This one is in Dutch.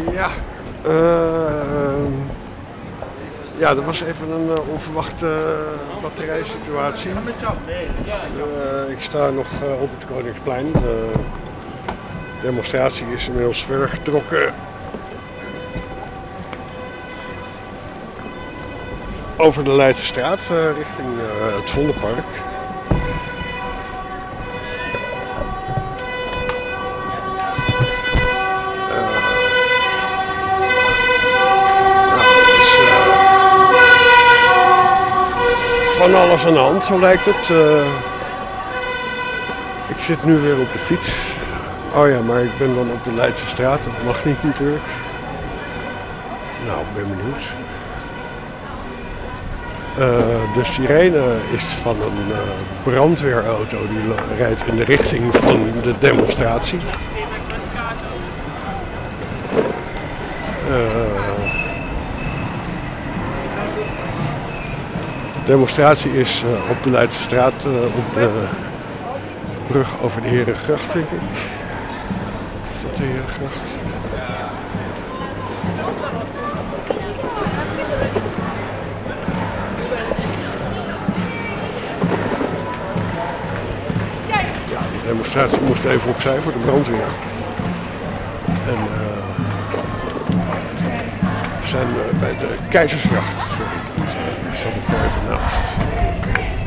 Ja, uh, ja, er was even een onverwachte batterijsituatie. Ik sta nog op het Koningsplein. De demonstratie is inmiddels verder getrokken over de Leidse straat richting het Vondelpark. Van alles aan de hand, zo lijkt het. Ik zit nu weer op de fiets. Oh ja, maar ik ben dan op de Leidse straat. Dat mag niet natuurlijk. Nou, ik ben benieuwd. De sirene is van een brandweerauto die rijdt in de richting van de demonstratie. De demonstratie is op de Leidse straat, op de brug over de Herengracht, denk ik. Is dat de Herengracht? Ja, de demonstratie moest even opzij voor de brandweer. En we zijn bij de Keizersgracht. Sorry, daar zat ik maar even naast.